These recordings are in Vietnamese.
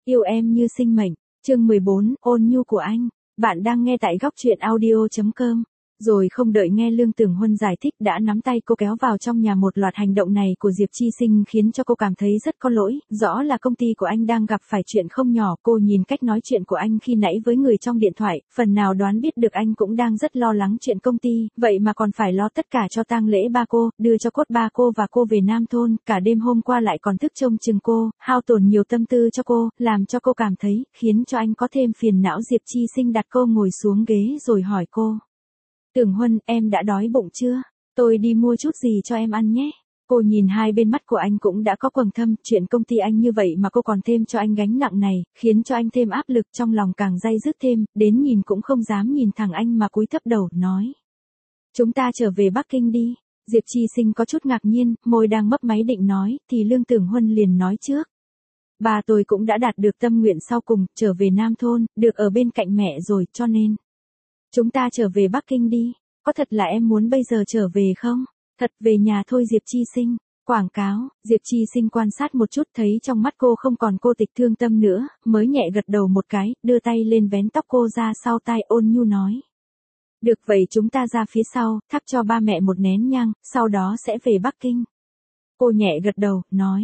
Yêu em như sinh mệnh, chương 14, ôn nhu của anh. Bạn đang nghe tại góc truyện audio.com. Rồi không đợi nghe Lương Tưởng Huân giải thích đã nắm tay cô kéo vào trong nhà. Một loạt hành động này của Diệp Chi Sinh khiến cho cô cảm thấy rất có lỗi, rõ là công ty của anh đang gặp phải chuyện không nhỏ. Cô nhìn cách nói chuyện của anh khi nãy với người trong điện thoại, phần nào đoán biết được anh cũng đang rất lo lắng chuyện công ty, vậy mà còn phải lo tất cả cho tang lễ ba cô, đưa cho cốt ba cô và cô về Nam Thôn, cả đêm hôm qua lại còn thức trông chừng cô, hao tổn nhiều tâm tư cho cô, làm cho cô cảm thấy, khiến cho anh có thêm phiền não. Diệp Chi Sinh đặt cô ngồi xuống ghế rồi hỏi cô. Tưởng Huân, em đã đói bụng chưa? Tôi đi mua chút gì cho em ăn nhé. Cô nhìn hai bên mắt của anh cũng đã có quầng thâm, chuyện công ty anh như vậy mà cô còn thêm cho anh gánh nặng này, khiến cho anh thêm áp lực, trong lòng càng day dứt thêm, đến nhìn cũng không dám nhìn thẳng anh mà cúi thấp đầu, nói. Chúng ta trở về Bắc Kinh đi. Diệp Chi Sinh có chút ngạc nhiên, môi đang mấp máy định nói, thì Lương Tưởng Huân liền nói trước. Bà tôi cũng đã đạt được tâm nguyện sau cùng, trở về Nam Thôn, được ở bên cạnh mẹ rồi, cho nên. Chúng ta trở về Bắc Kinh đi, có thật là em muốn bây giờ trở về không? Thật về nhà thôi. Diệp Chi Sinh, quảng cáo. Diệp Chi Sinh quan sát một chút thấy trong mắt cô không còn cô tịch thương tâm nữa, mới nhẹ gật đầu một cái, đưa tay lên vén tóc cô ra sau tai, ôn nhu nói. Được vậy chúng ta ra phía sau, thắp cho ba mẹ một nén nhang, sau đó sẽ về Bắc Kinh. Cô nhẹ gật đầu, nói,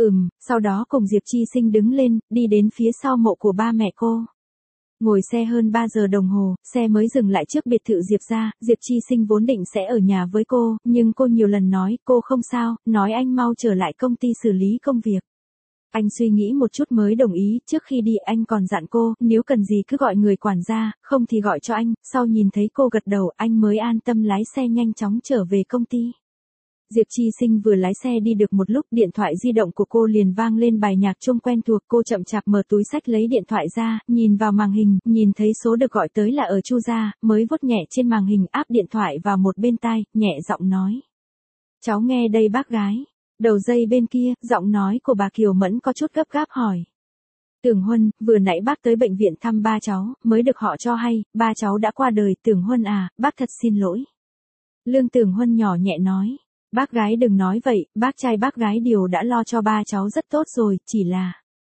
sau đó cùng Diệp Chi Sinh đứng lên, đi đến phía sau mộ của ba mẹ cô. Ngồi xe hơn 3 giờ đồng hồ, xe mới dừng lại trước biệt thự Diệp gia. Diệp Chi Sinh vốn định sẽ ở nhà với cô, nhưng cô nhiều lần nói cô không sao, nói anh mau trở lại công ty xử lý công việc. Anh suy nghĩ một chút mới đồng ý, trước khi đi anh còn dặn cô, nếu cần gì cứ gọi người quản gia, không thì gọi cho anh. Sau nhìn thấy cô gật đầu, anh mới an tâm lái xe nhanh chóng trở về công ty. Diệp Chi Sinh vừa lái xe đi được một lúc, điện thoại di động của cô liền vang lên bài nhạc chuông quen thuộc. Cô chậm chạp mở túi xách lấy điện thoại ra, nhìn vào màn hình, nhìn thấy số được gọi tới là ở Chu gia, mới vuốt nhẹ trên màn hình, áp điện thoại vào một bên tai, nhẹ giọng nói. Cháu nghe đây bác gái. Đầu dây bên kia, giọng nói của bà Kiều Mẫn có chút gấp gáp hỏi. Tưởng Huân, vừa nãy bác tới bệnh viện thăm ba cháu, mới được họ cho hay, ba cháu đã qua đời. Tưởng Huân à, bác thật xin lỗi. Lương Tưởng Huân nhỏ nhẹ nói. Bác gái đừng nói vậy, bác trai bác gái đều đã lo cho ba cháu rất tốt rồi, chỉ là.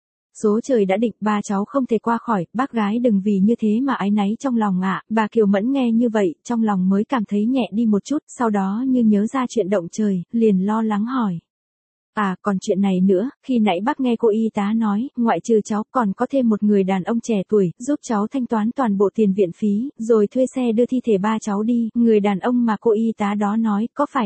Số trời đã định, ba cháu không thể qua khỏi, bác gái đừng vì như thế mà áy náy trong lòng ạ. Bà Kiều Mẫn nghe như vậy, trong lòng mới cảm thấy nhẹ đi một chút, sau đó như nhớ ra chuyện động trời, liền lo lắng hỏi. À, còn chuyện này nữa, khi nãy bác nghe cô y tá nói, ngoại trừ cháu còn có thêm một người đàn ông trẻ tuổi, giúp cháu thanh toán toàn bộ tiền viện phí, rồi thuê xe đưa thi thể ba cháu đi. Người đàn ông mà cô y tá đó nói, có phải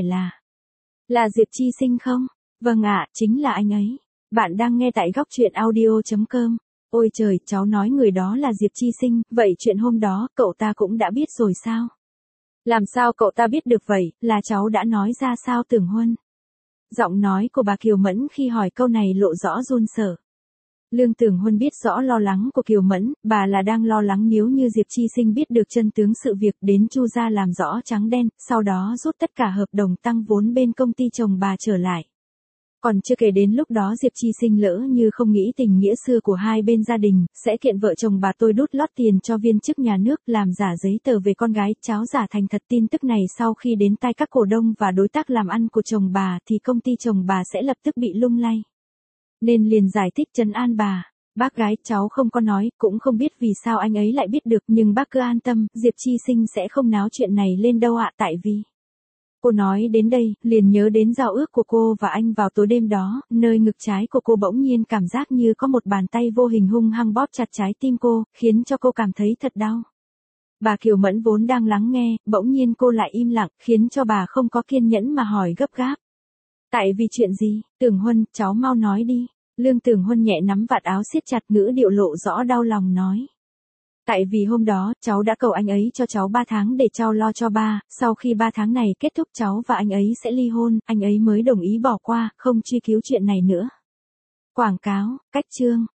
là Diệp Chi Sinh không? Vâng ạ, chính là anh ấy. Bạn đang nghe tại góc truyện audio.com. Ôi trời, cháu nói người đó là Diệp Chi Sinh, vậy chuyện hôm đó, cậu ta cũng đã biết rồi sao? Làm sao cậu ta biết được vậy, là cháu đã nói ra sao Tưởng Huân? Giọng nói của bà Kiều Mẫn khi hỏi câu này lộ rõ run sợ. Lương Tưởng Huân biết rõ lo lắng của Kiều Mẫn, bà là đang lo lắng nếu như Diệp Chi Sinh biết được chân tướng sự việc, đến Chu gia làm rõ trắng đen, sau đó rút tất cả hợp đồng tăng vốn bên công ty chồng bà trở lại. Còn chưa kể đến lúc đó Diệp Chi Sinh lỡ như không nghĩ tình nghĩa xưa của hai bên gia đình, sẽ kiện vợ chồng bà tôi đút lót tiền cho viên chức nhà nước, làm giả giấy tờ về con gái, cháu giả thành thật. Tin tức này sau khi đến tai các cổ đông và đối tác làm ăn của chồng bà thì công ty chồng bà sẽ lập tức bị lung lay. Nên liền giải thích trấn an bà. Bác gái, cháu không có nói, cũng không biết vì sao anh ấy lại biết được, nhưng bác cứ an tâm, Diệp Chi Sinh sẽ không náo chuyện này lên đâu ạ. Tại vì. Cô nói đến đây, liền nhớ đến giao ước của cô và anh vào tối đêm đó, nơi ngực trái của cô bỗng nhiên cảm giác như có một bàn tay vô hình hung hăng bóp chặt trái tim cô, khiến cho cô cảm thấy thật đau. Bà Kiều Mẫn vốn đang lắng nghe, bỗng nhiên cô lại im lặng, khiến cho bà không có kiên nhẫn mà hỏi gấp gáp. Tại vì chuyện gì? Tưởng Huân, cháu mau nói đi. Lương Tưởng Huân nhẹ nắm vạt áo siết chặt, ngữ điệu lộ rõ đau lòng nói. Tại vì hôm đó, cháu đã cầu anh ấy cho cháu 3 tháng để cháu lo cho ba, sau khi 3 tháng này kết thúc cháu và anh ấy sẽ ly hôn, anh ấy mới đồng ý bỏ qua, không truy cứu chuyện này nữa. Quảng cáo, cách chương.